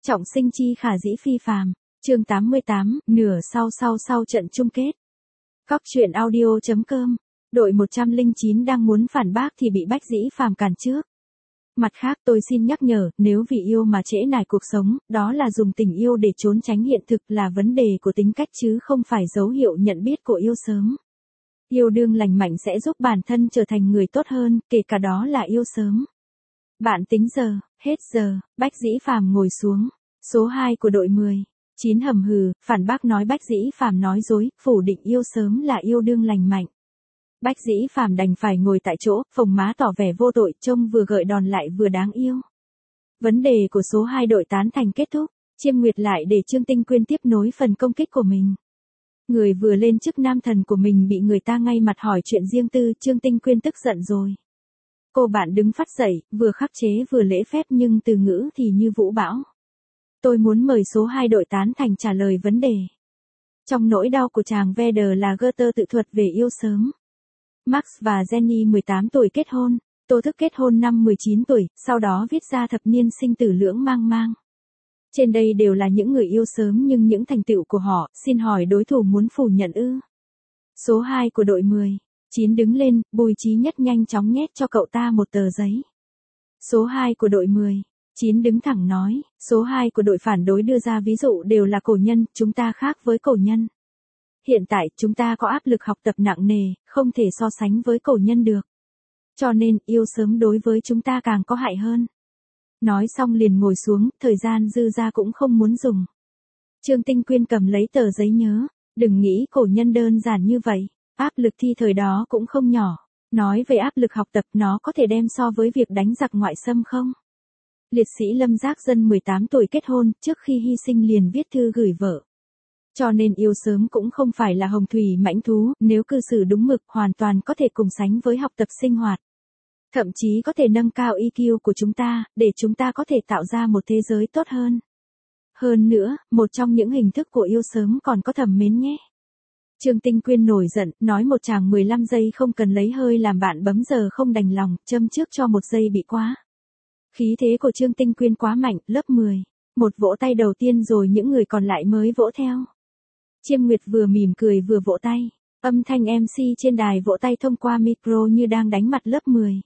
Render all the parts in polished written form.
Trọng sinh chi khả dĩ phi phàm, chương 88, nửa sau trận chung kết. Góc truyện audio.com, đội 109 đang muốn phản bác thì bị Bách Dĩ Phàm cản trước. Mặt khác tôi xin nhắc nhở, nếu vì yêu mà trễ nải cuộc sống, đó là dùng tình yêu để trốn tránh hiện thực, là vấn đề của tính cách chứ không phải dấu hiệu nhận biết của yêu sớm. Yêu đương lành mạnh sẽ giúp bản thân trở thành người tốt hơn, kể cả đó là yêu sớm. Bạn tính giờ, hết giờ, Bách Dĩ Phàm ngồi xuống. Số 2 của đội 19 hầm hừ, phản bác nói Bách Dĩ Phàm nói dối, phủ định yêu sớm là yêu đương lành mạnh. Bách Dĩ Phàm đành phải ngồi tại chỗ, phồng má tỏ vẻ vô tội, trông vừa gợi đòn lại vừa đáng yêu. Vấn đề của số 2 đội tán thành kết thúc, Chiêm Nguyệt lại để Trương Tinh Quyên tiếp nối phần công kích của mình. Người vừa lên chức nam thần của mình bị người ta ngay mặt hỏi chuyện riêng tư, Trương Tinh Quyên tức giận rồi. Cô bạn đứng phắt dậy, vừa khắc chế vừa lễ phép nhưng từ ngữ thì như vũ bão. Tôi muốn mời số 2 đội tán thành trả lời vấn đề. Trong nỗi đau của chàng Vader là Goethe tự thuật về yêu sớm. Max và Jenny 18 tuổi kết hôn, Tô Thức kết hôn năm 19 tuổi, sau đó viết ra thập niên sinh tử lưỡng mang mang. Trên đây đều là những người yêu sớm nhưng những thành tựu của họ, xin hỏi đối thủ muốn phủ nhận ư? Số 2 của đội 19 đứng lên, Bùi Chí Nhất nhanh chóng nhét cho cậu ta một tờ giấy. Số 2 của đội 19 đứng thẳng nói, số 2 của đội phản đối đưa ra ví dụ đều là cổ nhân, chúng ta khác với cổ nhân. Hiện tại chúng ta có áp lực học tập nặng nề, không thể so sánh với cổ nhân được. Cho nên yêu sớm đối với chúng ta càng có hại hơn. Nói xong liền ngồi xuống, thời gian dư ra cũng không muốn dùng. Trương Tinh Quyên cầm lấy tờ giấy nhớ, đừng nghĩ cổ nhân đơn giản như vậy, áp lực thi thời đó cũng không nhỏ. Nói về áp lực học tập nó có thể đem so với việc đánh giặc ngoại xâm không? Liệt sĩ Lâm Giác Dân 18 tuổi kết hôn, trước khi hy sinh liền viết thư gửi vợ. Cho nên yêu sớm cũng không phải là hồng thủy mãnh thú, nếu cư xử đúng mực hoàn toàn có thể cùng sánh với học tập sinh hoạt. Thậm chí có thể nâng cao EQ của chúng ta, để chúng ta có thể tạo ra một thế giới tốt hơn. Hơn nữa, một trong những hình thức của yêu sớm còn có thầm mến nhé. Trương Tinh Quyên nổi giận, nói một chàng 15 giây không cần lấy hơi làm bạn bấm giờ không đành lòng, châm trước cho một giây bị quá. Khí thế của Trương Tinh Quyên quá mạnh, lớp 10. Một vỗ tay đầu tiên rồi những người còn lại mới vỗ theo. Chiêm Nguyệt vừa mỉm cười vừa vỗ tay. Âm thanh MC trên đài vỗ tay thông qua micro như đang đánh mặt lớp 10.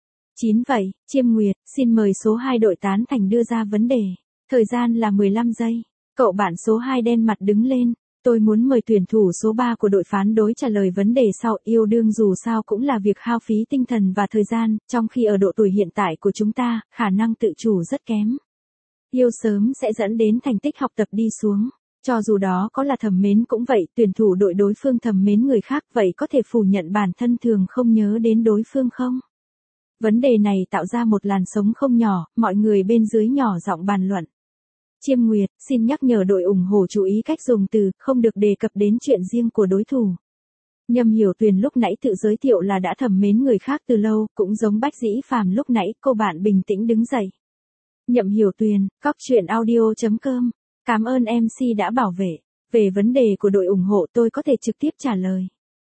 Vậy, Chiêm Nguyệt, xin mời số 2 đội tán thành đưa ra vấn đề. Thời gian là 15 giây. Cậu bạn số 2 đen mặt đứng lên. Tôi muốn mời tuyển thủ số 3 của đội phán đối trả lời vấn đề sau. Yêu đương dù sao cũng là việc hao phí tinh thần và thời gian, trong khi ở độ tuổi hiện tại của chúng ta, khả năng tự chủ rất kém. Yêu sớm sẽ dẫn đến thành tích học tập đi xuống. Cho dù đó có là thầm mến cũng vậy, tuyển thủ đội đối phương thầm mến người khác vậy có thể phủ nhận bản thân thường không nhớ đến đối phương không? Vấn đề này tạo ra một làn sóng không nhỏ, mọi người bên dưới nhỏ giọng bàn luận. Chiêm Nguyệt, xin nhắc nhở đội ủng hộ chú ý cách dùng từ, không được đề cập đến chuyện riêng của đối thủ. Nhâm Hiểu Tuyền lúc nãy tự giới thiệu là đã thầm mến người khác từ lâu, cũng giống Bách Dĩ Phàm lúc nãy, cô bạn bình tĩnh đứng dậy. Nhậm Hiểu Tuyền, góc truyện audio.com. Cảm ơn MC đã bảo vệ. Về vấn đề của đội ủng hộ tôi có thể trực tiếp trả lời.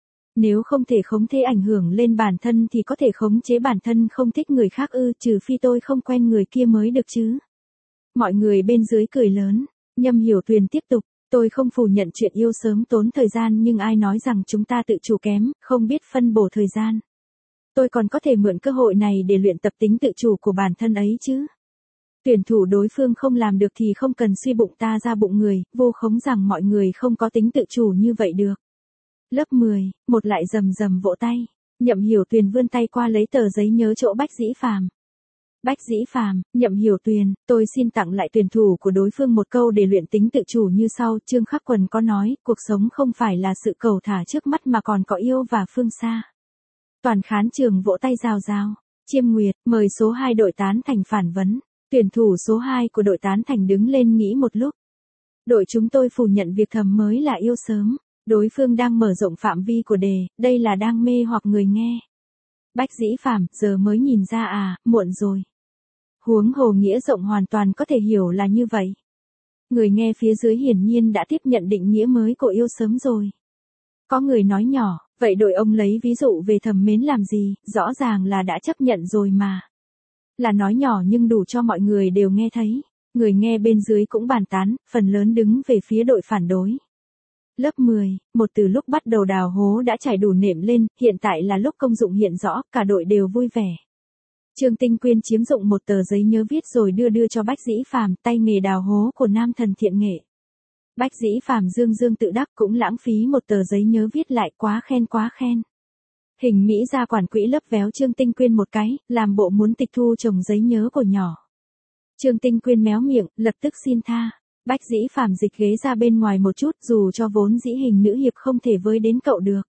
Nếu không thể khống chế ảnh hưởng lên bản thân thì có thể khống chế bản thân không thích người khác ư, trừ phi tôi không quen người kia mới được chứ. Mọi người bên dưới cười lớn. Nhâm Hiểu Tuyền tiếp tục, tôi không phủ nhận chuyện yêu sớm tốn thời gian nhưng ai nói rằng chúng ta tự chủ kém, không biết phân bổ thời gian. Tôi còn có thể mượn cơ hội này để luyện tập tính tự chủ của bản thân ấy chứ. Tuyển thủ đối phương không làm được thì không cần suy bụng ta ra bụng người, vô khống rằng mọi người không có tính tự chủ như vậy được. Lớp 10, một lại rầm rầm vỗ tay. Nhậm Hiểu Tuyền vươn tay qua lấy tờ giấy nhớ chỗ Bách Dĩ Phàm. Bách Dĩ Phàm, Nhậm Hiểu Tuyền, tôi xin tặng lại tuyển thủ của đối phương một câu để luyện tính tự chủ như sau. Trương Khắc Quần có nói, cuộc sống không phải là sự cầu thả trước mắt mà còn có yêu và phương xa. Toàn khán trường vỗ tay rào rào. Chiêm Nguyệt, mời số 2 đội tán thành phản vấn. Tuyển thủ số 2 của đội tán thành đứng lên nghĩ một lúc. Đội chúng tôi phủ nhận việc thầm mới là yêu sớm. Đối phương đang mở rộng phạm vi của đề, đây là đang mê hoặc người nghe. Bách Dĩ Phàm, giờ mới nhìn ra à, muộn rồi. Huống hồ nghĩa rộng hoàn toàn có thể hiểu là như vậy. Người nghe phía dưới hiển nhiên đã tiếp nhận định nghĩa mới của yêu sớm rồi. Có người nói nhỏ, vậy đội ông lấy ví dụ về thầm mến làm gì, rõ ràng là đã chấp nhận rồi mà. Là nói nhỏ nhưng đủ cho mọi người đều nghe thấy. Người nghe bên dưới cũng bàn tán, phần lớn đứng về phía đội phản đối. Lớp 10, một từ lúc bắt đầu đào hố đã trải đủ nệm lên, hiện tại là lúc công dụng hiện rõ, cả đội đều vui vẻ. Trương Tinh Quyên chiếm dụng một tờ giấy nhớ viết rồi đưa cho Bách Dĩ Phàm, tay nghề đào hố của nam thần thiện nghệ. Bách Dĩ Phàm dương dương tự đắc, cũng lãng phí một tờ giấy nhớ viết lại, quá khen. Hình Mỹ ra quản quỹ lấp véo Trương Tinh Quyên một cái, làm bộ muốn tịch thu chồng giấy nhớ của nhỏ. Trương Tinh Quyên méo miệng, lập tức xin tha. Bách Dĩ Phàm dịch ghế ra bên ngoài một chút, dù cho vốn dĩ hình nữ hiệp không thể với đến cậu được.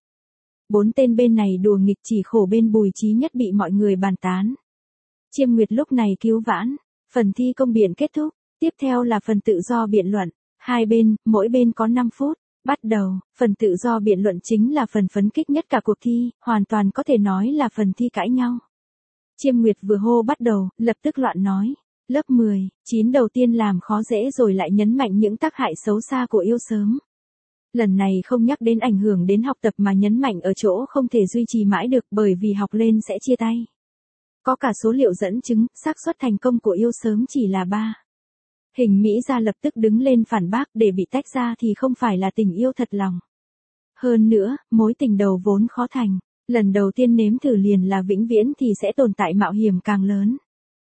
4 tên bên này đùa nghịch, chỉ khổ bên Bùi Chí Nhất bị mọi người bàn tán. Chiêm Nguyệt lúc này cứu vãn, phần thi công biện kết thúc, tiếp theo là phần tự do biện luận, hai bên, mỗi bên có 5 phút. Bắt đầu, phần tự do biện luận chính là phần phấn kích nhất cả cuộc thi, hoàn toàn có thể nói là phần thi cãi nhau. Chiêm Nguyệt vừa hô bắt đầu, lập tức loạn nói. Lớp 10, 9 đầu tiên làm khó dễ rồi lại nhấn mạnh những tác hại xấu xa của yêu sớm. Lần này không nhắc đến ảnh hưởng đến học tập mà nhấn mạnh ở chỗ không thể duy trì mãi được bởi vì học lên sẽ chia tay. Có cả số liệu dẫn chứng, xác suất thành công của yêu sớm chỉ là 3. Hình Mỹ ra lập tức đứng lên phản bác, để bị tách ra thì không phải là tình yêu thật lòng. Hơn nữa, mối tình đầu vốn khó thành, lần đầu tiên nếm thử liền là vĩnh viễn thì sẽ tồn tại mạo hiểm càng lớn.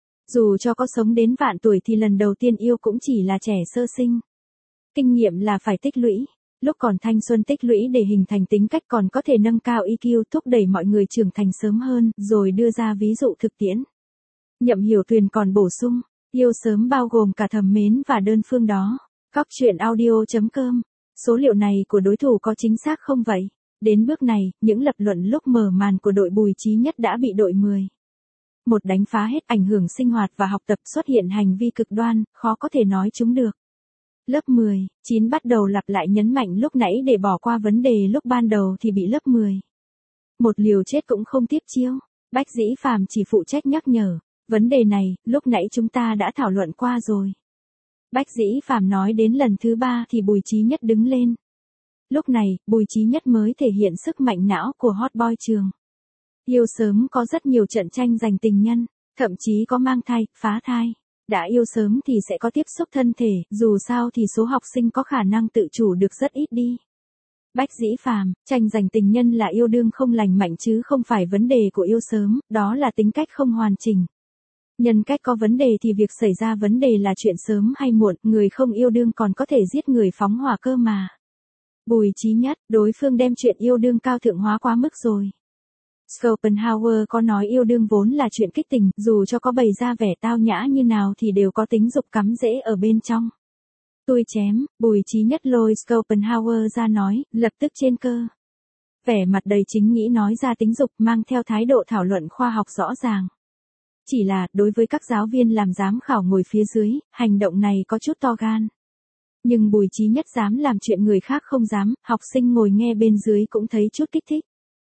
Dù cho có sống đến vạn tuổi thì lần đầu tiên yêu cũng chỉ là trẻ sơ sinh. Kinh nghiệm là phải tích lũy, lúc còn thanh xuân tích lũy để hình thành tính cách, còn có thể nâng cao EQ, thúc đẩy mọi người trưởng thành sớm hơn, rồi đưa ra ví dụ thực tiễn. Nhậm Hiểu Tuyền còn bổ sung, yêu sớm bao gồm cả thầm mến và đơn phương đó. Cóc truyện audio.com. Số liệu này của đối thủ có chính xác không vậy? Đến bước này, những lập luận lúc mở màn của đội Bùi Chí Nhất đã bị đội 10. Một đánh phá hết, ảnh hưởng sinh hoạt và học tập, xuất hiện hành vi cực đoan, khó có thể nói chúng được. Lớp 10, 9 bắt đầu lặp lại nhấn mạnh lúc nãy để bỏ qua vấn đề lúc ban đầu thì bị lớp 10. Một liều chết cũng không tiếp chiêu. Bách Dĩ Phàm chỉ phụ trách nhắc nhở. Vấn đề này, lúc nãy chúng ta đã thảo luận qua rồi. Bách Dĩ Phàm nói đến lần thứ 3 thì Bùi Chí Nhất đứng lên. Lúc này, Bùi Chí Nhất mới thể hiện sức mạnh não của hot boy trường. Yêu sớm có rất nhiều trận tranh giành tình nhân, thậm chí có mang thai, phá thai. Đã yêu sớm thì sẽ có tiếp xúc thân thể, dù sao thì số học sinh có khả năng tự chủ được rất ít đi. Bách Dĩ Phàm, tranh giành tình nhân là yêu đương không lành mạnh chứ không phải vấn đề của yêu sớm, đó là tính cách không hoàn chỉnh. Nhân cách có vấn đề thì việc xảy ra vấn đề là chuyện sớm hay muộn, người không yêu đương còn có thể giết người phóng hỏa cơ mà. Bùi Chí Nhất, đối phương đem chuyện yêu đương cao thượng hóa quá mức rồi. Schopenhauer có nói yêu đương vốn là chuyện kích tình, dù cho có bày ra vẻ tao nhã như nào thì đều có tính dục cắm rễ ở bên trong. Tôi chém, Bùi Chí Nhất lôi Schopenhauer ra nói, lập tức trên cơ. Vẻ mặt đầy chính nghĩ nói ra tính dục, mang theo thái độ thảo luận khoa học rõ ràng. Chỉ là, đối với các giáo viên làm giám khảo ngồi phía dưới, hành động này có chút to gan. Nhưng Bùi Chí Nhất dám làm chuyện người khác không dám, học sinh ngồi nghe bên dưới cũng thấy chút kích thích.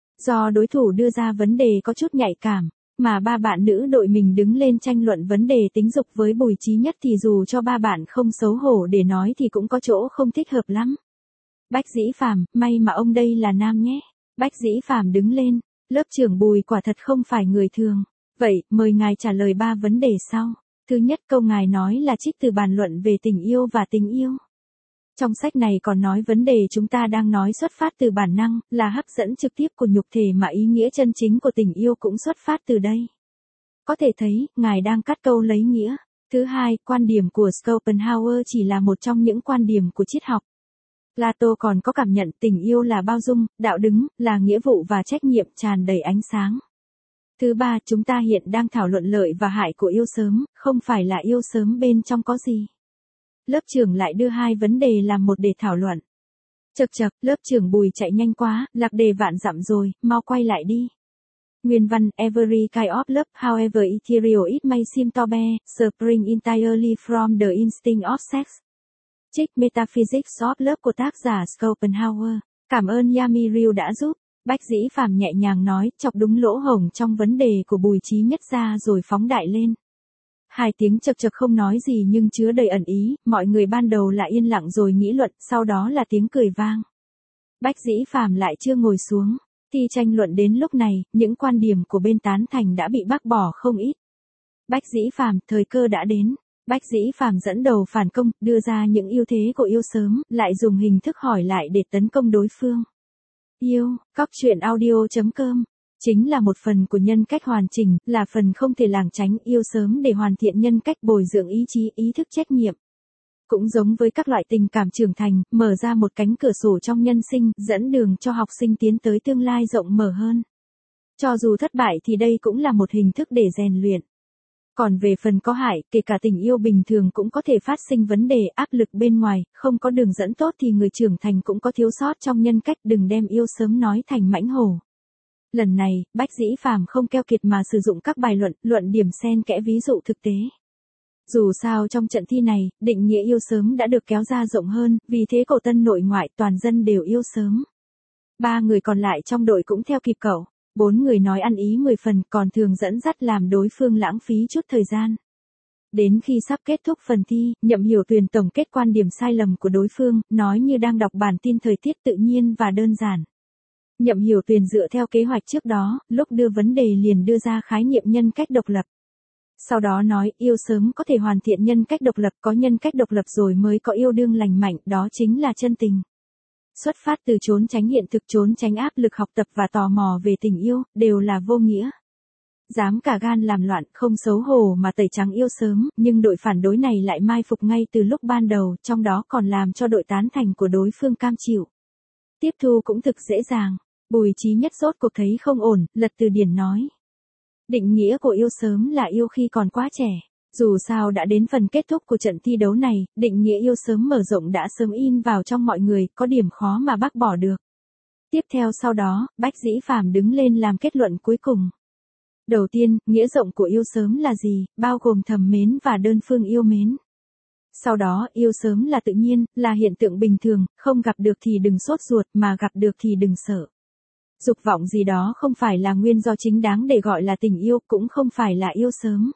Do đối thủ đưa ra vấn đề có chút nhạy cảm, mà 3 bạn nữ đội mình đứng lên tranh luận vấn đề tính dục với Bùi Chí Nhất thì dù cho 3 bạn không xấu hổ để nói thì cũng có chỗ không thích hợp lắm. Bách Dĩ Phàm, may mà ông đây là nam nhé. Bách Dĩ Phàm đứng lên, lớp trưởng Bùi quả thật không phải người thường. Vậy, mời ngài trả lời 3 vấn đề sau. Thứ nhất, câu ngài nói là trích từ bàn luận về tình yêu và tình yêu. Trong sách này còn nói vấn đề chúng ta đang nói xuất phát từ bản năng, là hấp dẫn trực tiếp của nhục thể mà ý nghĩa chân chính của tình yêu cũng xuất phát từ đây. Có thể thấy, ngài đang cắt câu lấy nghĩa. Thứ hai, quan điểm của Schopenhauer chỉ là một trong những quan điểm của triết học. Plato còn có cảm nhận tình yêu là bao dung, đạo đức, là nghĩa vụ và trách nhiệm tràn đầy ánh sáng. Thứ ba, chúng ta hiện đang thảo luận lợi và hại của yêu sớm, không phải là yêu sớm bên trong có gì. Lớp trưởng lại đưa 2 vấn đề làm một để thảo luận. Chậc, lớp trưởng Bùi chạy nhanh quá, lạc đề vạn dặm rồi, mau quay lại đi. Nguyên văn, every kind of love, however ethereal it may seem to be, spring entirely from the instinct of sex. Trích Metaphysics of Love của tác giả Schopenhauer. Cảm ơn Yami-ryu đã giúp. Bách Dĩ Phàm nhẹ nhàng nói, chọc đúng lỗ hổng trong vấn đề của Bùi Chí Nhất ra rồi phóng đại lên. 2 tiếng chậc không nói gì nhưng chứa đầy ẩn ý, mọi người ban đầu là yên lặng rồi nghĩ luận, sau đó là tiếng cười vang. Bách Dĩ Phàm lại chưa ngồi xuống, thi tranh luận đến lúc này, những quan điểm của bên tán thành đã bị bác bỏ không ít. Bách Dĩ Phàm, thời cơ đã đến. Bách Dĩ Phàm dẫn đầu phản công, đưa ra những ưu thế của yêu sớm, lại dùng hình thức hỏi lại để tấn công đối phương. Yêu, cóc truyện audio.com chính là một phần của nhân cách hoàn chỉnh, là phần không thể lảng tránh yêu sớm để hoàn thiện nhân cách, bồi dưỡng ý chí, ý thức trách nhiệm. Cũng giống với các loại tình cảm trưởng thành, mở ra một cánh cửa sổ trong nhân sinh, dẫn đường cho học sinh tiến tới tương lai rộng mở hơn. Cho dù thất bại thì đây cũng là một hình thức để rèn luyện. Còn về phần có hại, kể cả tình yêu bình thường cũng có thể phát sinh vấn đề, áp lực bên ngoài, không có đường dẫn tốt thì người trưởng thành cũng có thiếu sót trong nhân cách, đừng đem yêu sớm nói thành mãnh hổ. Lần này, Bách Dĩ Phàm không keo kiệt mà sử dụng các bài luận điểm xen kẽ ví dụ thực tế. Dù sao trong trận thi này, định nghĩa yêu sớm đã được kéo ra rộng hơn, vì thế cậu tân nội ngoại toàn dân đều yêu sớm. 3 người còn lại trong đội cũng theo kịp cậu. 4 người nói ăn ý 10 phần, còn thường dẫn dắt làm đối phương lãng phí chút thời gian. Đến khi sắp kết thúc phần thi, Nhậm Hiểu Tuyền tổng kết quan điểm sai lầm của đối phương, nói như đang đọc bản tin thời tiết, tự nhiên và đơn giản. Nhậm Hiểu Tuyền dựa theo kế hoạch trước đó, lúc đưa vấn đề liền đưa ra khái niệm nhân cách độc lập. Sau đó nói, yêu sớm có thể hoàn thiện nhân cách độc lập, có nhân cách độc lập rồi mới có yêu đương lành mạnh, đó chính là chân tình. Xuất phát từ trốn tránh hiện thực, trốn tránh áp lực học tập và tò mò về tình yêu, đều là vô nghĩa. Dám cả gan làm loạn, không xấu hổ mà tẩy trắng yêu sớm, nhưng đội phản đối này lại mai phục ngay từ lúc ban đầu, trong đó còn làm cho đội tán thành của đối phương cam chịu. Tiếp thu cũng thực dễ dàng. Bùi Chí Nhất rốt cuộc thấy không ổn, lật từ điển nói. Định nghĩa của yêu sớm là yêu khi còn quá trẻ. Dù sao đã đến phần kết thúc của trận thi đấu này, định nghĩa yêu sớm mở rộng đã sớm in vào trong mọi người, có điểm khó mà bác bỏ được. Tiếp theo sau đó, Bách Dĩ Phàm đứng lên làm kết luận cuối cùng. Đầu tiên, nghĩa rộng của yêu sớm là gì, bao gồm thầm mến và đơn phương yêu mến. Sau đó, yêu sớm là tự nhiên, là hiện tượng bình thường, không gặp được thì đừng sốt ruột, mà gặp được thì đừng sợ. Dục vọng gì đó không phải là nguyên do chính đáng để gọi là tình yêu, cũng không phải là yêu sớm.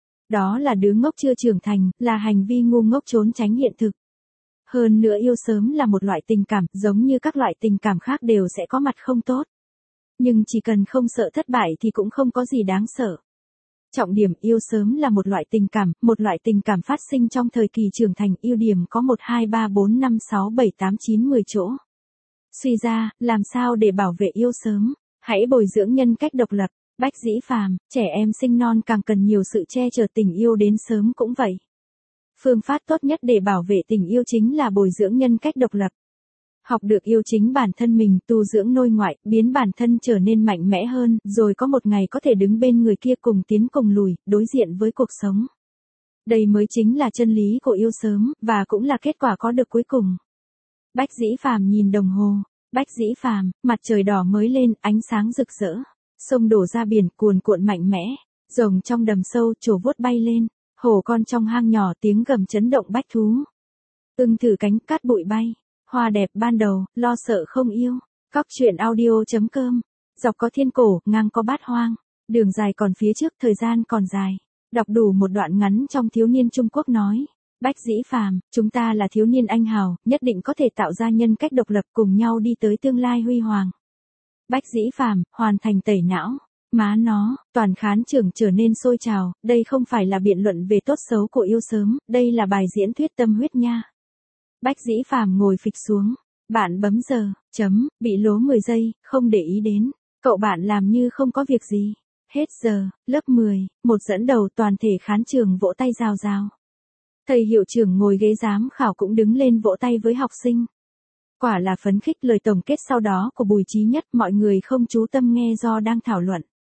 Đó là đứa ngốc chưa trưởng thành, là hành vi ngu ngốc trốn tránh hiện thực. Hơn nữa yêu sớm là một loại tình cảm, giống như các loại tình cảm khác đều sẽ có mặt không tốt. Nhưng chỉ cần không sợ thất bại thì cũng không có gì đáng sợ. Trọng điểm yêu sớm là một loại tình cảm phát sinh trong thời kỳ trưởng thành, ưu điểm có 1 2 3 4 5 6 7 8 9 10 chỗ. Suy ra, làm sao để bảo vệ yêu sớm? Hãy bồi dưỡng nhân cách độc lập. Bách Dĩ Phàm, trẻ em sinh non càng cần nhiều sự che chở, tình yêu đến sớm cũng vậy. Phương pháp tốt nhất để bảo vệ tình yêu chính là bồi dưỡng nhân cách độc lập. Học được yêu chính bản thân mình, tu dưỡng nội ngoại, biến bản thân trở nên mạnh mẽ hơn, rồi có một ngày có thể đứng bên người kia cùng tiến cùng lùi, đối diện với cuộc sống. Đây mới chính là chân lý của yêu sớm, và cũng là kết quả có được cuối cùng. Bách Dĩ Phàm nhìn đồng hồ. Bách Dĩ Phàm, mặt trời đỏ mới lên, ánh sáng rực rỡ. Sông đổ ra biển, cuồn cuộn mạnh mẽ. Rồng trong đầm sâu, trổ vuốt bay lên. Hổ con trong hang nhỏ, tiếng gầm chấn động bách thú. Ưng thử cánh, cát bụi bay. Hoa đẹp ban đầu, lo sợ không yêu. Cóc truyện audio.com. Dọc có thiên cổ, ngang có bát hoang. Đường dài còn phía trước, thời gian còn dài. Đọc đủ một đoạn ngắn trong Thiếu niên Trung Quốc nói. Bách Dĩ Phàm, chúng ta là thiếu niên anh hào, nhất định có thể tạo ra nhân cách độc lập, cùng nhau đi tới tương lai huy hoàng. Bách Dĩ Phàm, hoàn thành tẩy não. Má nó, toàn khán trường trở nên sôi trào, đây không phải là biện luận về tốt xấu của yêu sớm, đây là bài diễn thuyết tâm huyết nha. Bách Dĩ Phàm ngồi phịch xuống. Bạn bấm giờ, bị lố 10 giây, không để ý đến. Cậu bạn làm như không có việc gì. Hết giờ, lớp 10, một dẫn đầu, toàn thể khán trường vỗ tay rào rào. Thầy hiệu trưởng ngồi ghế giám khảo cũng đứng lên vỗ tay với học sinh. Quả là phấn khích. Lời tổng kết sau đó của Bùi Chí Nhất, mọi người không chú tâm nghe do đang thảo luận.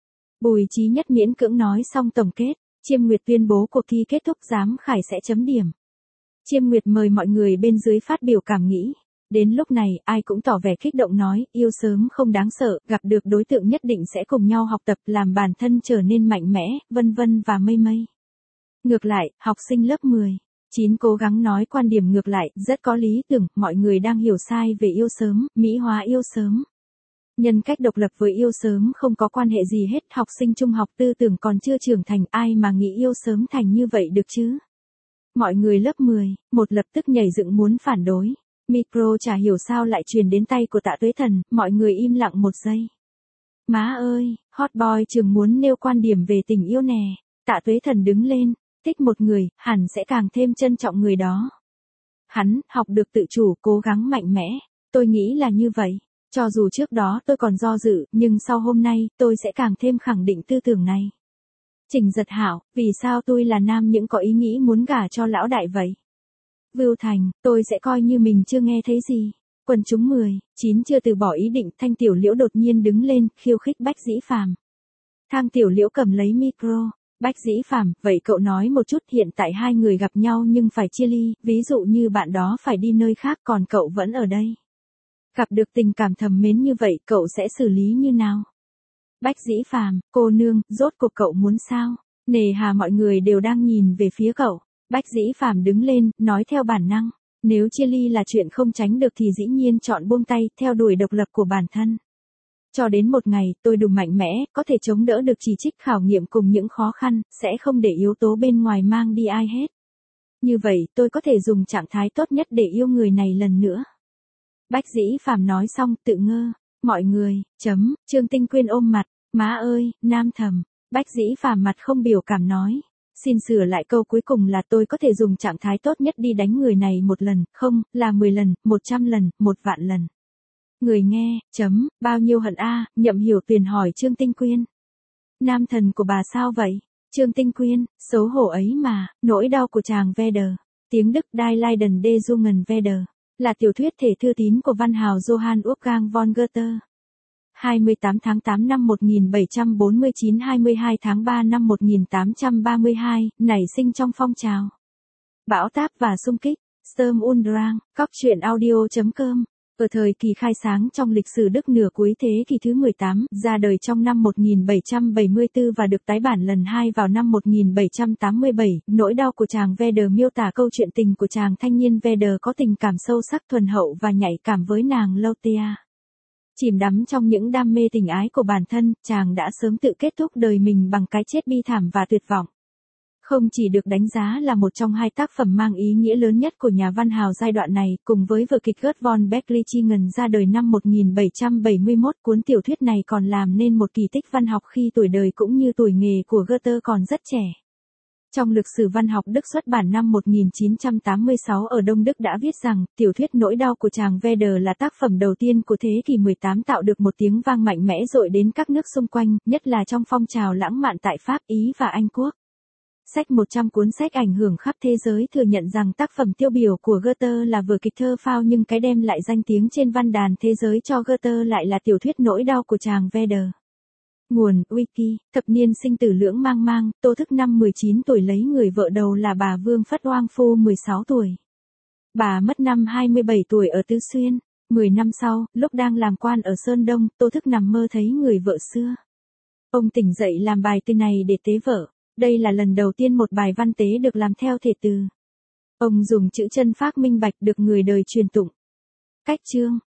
Bùi Chí Nhất miễn cưỡng nói xong tổng kết. Chiêm Nguyệt tuyên bố cuộc thi kết thúc, giám khảo sẽ chấm điểm. Chiêm Nguyệt mời mọi người bên dưới phát biểu cảm nghĩ. Đến lúc này, ai cũng tỏ vẻ kích động nói, yêu sớm không đáng sợ, gặp được đối tượng nhất định sẽ cùng nhau học tập, làm bản thân trở nên mạnh mẽ, vân vân và mây mây. Ngược lại, học sinh lớp 9 cố gắng nói quan điểm ngược lại, rất có lý tưởng, mọi người đang hiểu sai về yêu sớm, mỹ hóa yêu sớm. Nhân cách độc lập với yêu sớm không có quan hệ gì hết, học sinh trung học tư tưởng còn chưa trưởng thành, ai mà nghĩ yêu sớm thành như vậy được chứ? Mọi người lớp 11 lập tức nhảy dựng muốn phản đối. Micro chả hiểu sao lại truyền đến tay của Tạ Tuế Thần, mọi người im lặng một giây. Má ơi, hot boy trường muốn nêu quan điểm về tình yêu nè. Tạ Tuế Thần đứng lên. thích một người, hẳn sẽ càng thêm trân trọng người đó. Hắn, học được tự chủ, cố gắng mạnh mẽ. Tôi nghĩ là như vậy. Cho dù trước đó tôi còn do dự, nhưng sau hôm nay, tôi sẽ càng thêm khẳng định tư tưởng này. Trình Giật Hảo, vì sao tôi là nam những có ý nghĩ muốn gả cho lão đại vậy? Vưu Thành, tôi sẽ coi như mình chưa nghe thấy gì. Quần chúng 19 chưa từ bỏ ý định, Thanh Tiểu Liễu đột nhiên đứng lên, khiêu khích Bách Dĩ Phàm. Thang Tiểu Liễu cầm lấy micro. Bách Dĩ Phàm, vậy cậu nói một chút, hiện tại hai người gặp nhau nhưng phải chia ly, ví dụ như bạn đó phải đi nơi khác còn cậu vẫn ở đây. Gặp được tình cảm thầm mến như vậy cậu sẽ xử lý như nào? Bách Dĩ Phàm, cô nương, rốt cuộc cậu muốn sao? Nề hà mọi người đều đang nhìn về phía cậu. Bách Dĩ Phàm đứng lên, nói theo bản năng. Nếu chia ly là chuyện không tránh được thì dĩ nhiên chọn buông tay, theo đuổi độc lập của bản thân. Cho đến một ngày, tôi đủ mạnh mẽ, có thể chống đỡ được chỉ trích khảo nghiệm cùng những khó khăn, sẽ không để yếu tố bên ngoài mang đi ai hết. Như vậy, tôi có thể dùng trạng thái tốt nhất để yêu người này lần nữa. Bách Dĩ Phàm nói xong, tự ngơ. Mọi người, Trương Tinh Quyên ôm mặt, má ơi, nam thầm. Bách Dĩ Phàm mặt không biểu cảm nói. Xin sửa lại câu cuối cùng là tôi có thể dùng trạng thái tốt nhất đi đánh người này một lần, không, là 10 lần, 100 lần, 1 vạn lần. Người nghe, bao nhiêu hận a? Nhậm Hiểu Tuyền hỏi Trương Tinh Quyên. Nam thần của bà sao vậy? Trương Tinh Quyên, xấu hổ ấy mà, nỗi đau của chàng Werder. Tiếng Đức Die Leiden des Jungen Werder. Là tiểu thuyết thể thư tín của văn hào Johann Wolfgang von Goethe. 28 tháng 8 năm 1749, 22 tháng 3 năm 1832, nảy sinh trong phong trào bão táp và xung kích. Sturm und Drang, coctruyện.audio.com. Ở thời kỳ khai sáng trong lịch sử Đức nửa cuối thế kỷ thứ 18, ra đời trong năm 1774 và được tái bản lần 2 vào năm 1787, nỗi đau của chàng Werder miêu tả câu chuyện tình của chàng thanh niên Werder có tình cảm sâu sắc thuần hậu và nhạy cảm với nàng Lothia. Chìm đắm trong những đam mê tình ái của bản thân, chàng đã sớm tự kết thúc đời mình bằng cái chết bi thảm và tuyệt vọng. Không chỉ được đánh giá là một trong hai tác phẩm mang ý nghĩa lớn nhất của nhà văn hào giai đoạn này, cùng với vở kịch Gert von Berlichingen ra đời năm 1771, cuốn tiểu thuyết này còn làm nên một kỳ tích văn học khi tuổi đời cũng như tuổi nghề của Goethe còn rất trẻ. Trong lịch sử văn học Đức xuất bản năm 1986 ở Đông Đức đã viết rằng, tiểu thuyết Nỗi đau của chàng Werder là tác phẩm đầu tiên của thế kỷ 18 tạo được một tiếng vang mạnh mẽ dội đến các nước xung quanh, nhất là trong phong trào lãng mạn tại Pháp, Ý và Anh Quốc. Sách 100 cuốn sách ảnh hưởng khắp thế giới thừa nhận rằng tác phẩm tiêu biểu của Goethe là vở kịch thơ phao, nhưng cái đem lại danh tiếng trên văn đàn thế giới cho Goethe lại là tiểu thuyết Nỗi đau của chàng Werder. Nguồn Wiki, thập niên sinh tử lưỡng mang mang, Tô Thức năm 19 tuổi lấy người vợ đầu là bà Vương Phất Oang Phu 16 tuổi. Bà mất năm 27 tuổi ở Tứ Xuyên. 10 năm sau, lúc đang làm quan ở Sơn Đông, Tô Thức nằm mơ thấy người vợ xưa. Ông tỉnh dậy làm bài từ này để tế vợ. Đây là lần đầu tiên một bài văn tế được làm theo thể từ. Ông dùng chữ chân phác minh bạch được người đời truyền tụng. Cách chương